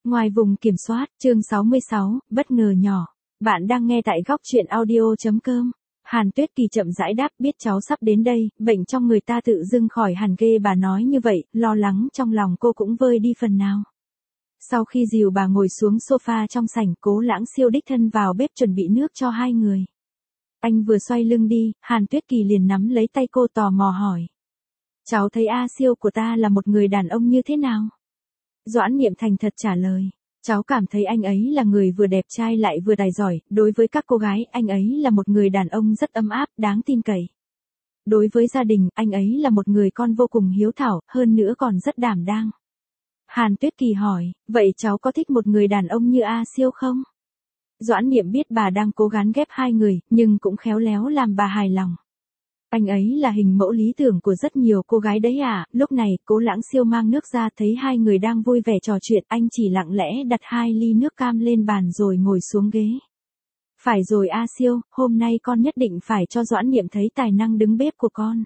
Ngoài vùng kiểm soát, chương 66, bất ngờ nhỏ. Bạn đang nghe tại góc chuyện audio.com. Hàn Tuyết Kỳ chậm rãi đáp, biết cháu sắp đến đây, bệnh trong người ta tự dưng khỏi hẳn ghê. Bà nói như vậy, lo lắng trong lòng cô cũng vơi đi phần nào. Sau khi dìu bà ngồi xuống sofa trong sảnh, Cố Lãng Siêu đích thân vào bếp chuẩn bị nước cho hai người. Anh vừa xoay lưng đi, Hàn Tuyết Kỳ liền nắm lấy tay cô tò mò hỏi. Cháu thấy A Siêu của ta là một người đàn ông như thế nào? Doãn Niệm thành thật trả lời. Cháu cảm thấy anh ấy là người vừa đẹp trai lại vừa tài giỏi, đối với các cô gái, anh ấy là một người đàn ông rất ấm áp, đáng tin cậy. Đối với gia đình, anh ấy là một người con vô cùng hiếu thảo, hơn nữa còn rất đảm đang. Hàn Tuyết Kỳ hỏi, vậy cháu có thích một người đàn ông như A Siêu không? Doãn Niệm biết bà đang cố gắng ghép hai người, nhưng cũng khéo léo làm bà hài lòng. Anh ấy là hình mẫu lý tưởng của rất nhiều cô gái đấy à. Lúc này, Cố Lãng Siêu mang nước ra, thấy hai người đang vui vẻ trò chuyện, anh chỉ lặng lẽ đặt 2 ly nước cam lên bàn rồi ngồi xuống ghế. Phải rồi A Siêu, hôm nay con nhất định phải cho Doãn Niệm thấy tài năng đứng bếp của con.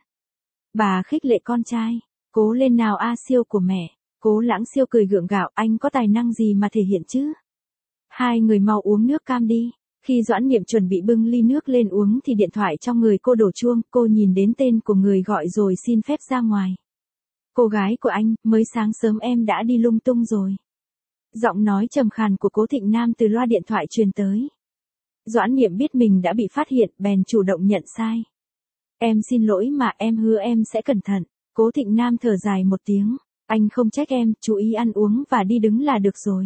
Bà khích lệ con trai, cố lên nào A Siêu của mẹ. Cố Lãng Siêu cười gượng gạo, anh có tài năng gì mà thể hiện chứ? Hai người mau uống nước cam đi. Khi Doãn Niệm chuẩn bị bưng ly nước lên uống thì điện thoại trong người cô đổ chuông, cô nhìn đến tên của người gọi rồi xin phép ra ngoài. Cô gái của anh, mới sáng sớm em đã đi lung tung rồi. Giọng nói trầm khàn của Cố Thịnh Nam từ loa điện thoại truyền tới. Doãn Niệm biết mình đã bị phát hiện, bèn chủ động nhận sai. Em xin lỗi mà, em hứa em sẽ cẩn thận. Cố Thịnh Nam thở dài một tiếng. Anh không trách em, chú ý ăn uống và đi đứng là được rồi.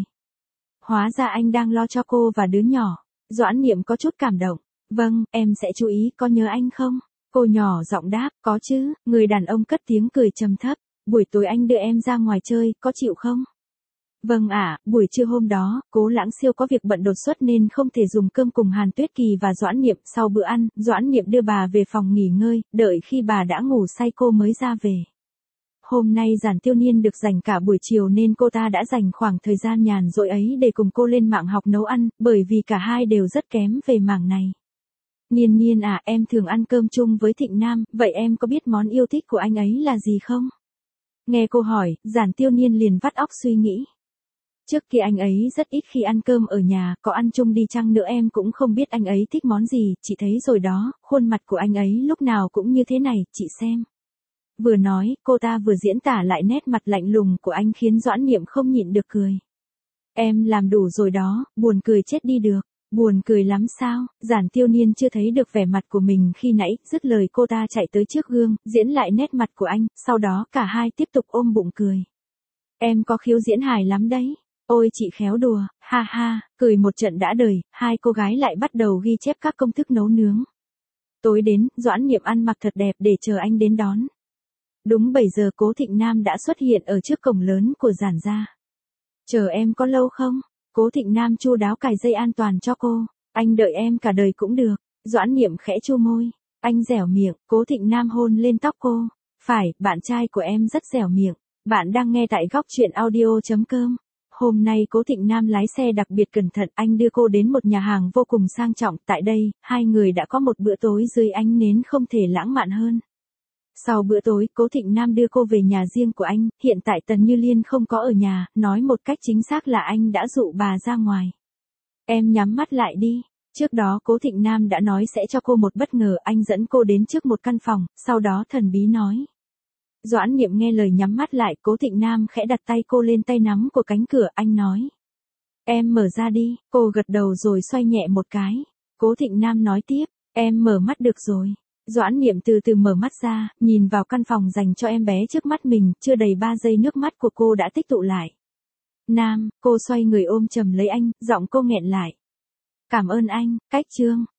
Hóa ra anh đang lo cho cô và đứa nhỏ. Doãn Niệm có chút cảm động. Vâng, em sẽ chú ý, có nhớ anh không? Cô nhỏ giọng đáp, có chứ. Người đàn ông cất tiếng cười trầm thấp. Buổi tối anh đưa em ra ngoài chơi, có chịu không? Vâng ạ. Buổi trưa hôm đó, Cố Lãng Siêu có việc bận đột xuất nên không thể dùng cơm cùng Hàn Tuyết Kỳ và Doãn Niệm. Sau bữa ăn, Doãn Niệm đưa bà về phòng nghỉ ngơi, đợi khi bà đã ngủ say cô mới ra về. Hôm nay Giản Tiêu Niên được dành cả buổi chiều nên cô ta đã dành khoảng thời gian nhàn rỗi ấy để cùng cô lên mạng học nấu ăn, bởi vì cả hai đều rất kém về mảng này. Niên Niên à, em thường ăn cơm chung với Thịnh Nam, vậy em có biết món yêu thích của anh ấy là gì không? Nghe cô hỏi, Giản Tiêu Niên liền vắt óc suy nghĩ. Trước kia anh ấy rất ít khi ăn cơm ở nhà, có ăn chung đi chăng nữa em cũng không biết anh ấy thích món gì, chị thấy rồi đó, khuôn mặt của anh ấy lúc nào cũng như thế này, chị xem. Vừa nói, cô ta vừa diễn tả lại nét mặt lạnh lùng của anh khiến Doãn Niệm không nhịn được cười. Em làm đủ rồi đó, buồn cười chết đi được. Buồn cười lắm sao? Giản Tiêu Niên chưa thấy được vẻ mặt của mình khi nãy, dứt lời cô ta chạy tới trước gương, diễn lại nét mặt của anh, sau đó cả hai tiếp tục ôm bụng cười. Em có khiếu diễn hài lắm đấy. Ôi chị khéo đùa, ha ha, cười một trận đã đời, hai cô gái lại bắt đầu ghi chép các công thức nấu nướng. Tối đến, Doãn Niệm ăn mặc thật đẹp để chờ anh đến đón. Đúng 7 giờ Cố Thịnh Nam đã xuất hiện ở trước cổng lớn của Giản gia. Chờ em có lâu không? Cố Thịnh Nam chu đáo cài dây an toàn cho cô. Anh đợi em cả đời cũng được. Doãn Niệm khẽ chu môi. Anh dẻo miệng, Cố Thịnh Nam hôn lên tóc cô. Phải, bạn trai của em rất dẻo miệng. Bạn đang nghe tại góc chuyện audio.com. Hôm nay Cố Thịnh Nam lái xe đặc biệt cẩn thận, anh đưa cô đến một nhà hàng vô cùng sang trọng. Tại đây, hai người đã có một bữa tối dưới ánh nến không thể lãng mạn hơn. Sau bữa tối, Cố Thịnh Nam đưa cô về nhà riêng của anh, hiện tại Tần Như Liên không có ở nhà, nói một cách chính xác là anh đã dụ bà ra ngoài. Em nhắm mắt lại đi. Trước đó Cố Thịnh Nam đã nói sẽ cho cô một bất ngờ, anh dẫn cô đến trước một căn phòng, sau đó thần bí nói. Doãn Niệm nghe lời nhắm mắt lại, Cố Thịnh Nam khẽ đặt tay cô lên tay nắm của cánh cửa, anh nói. Em mở ra đi, cô gật đầu rồi xoay nhẹ một cái. Cố Thịnh Nam nói tiếp, em mở mắt được rồi. Doãn Niệm từ từ mở mắt ra, nhìn vào căn phòng dành cho em bé trước mắt mình, chưa đầy 3 giây nước mắt của cô đã tích tụ lại. Nam, cô xoay người ôm chầm lấy anh, giọng cô nghẹn lại. Cảm ơn anh, cách chương.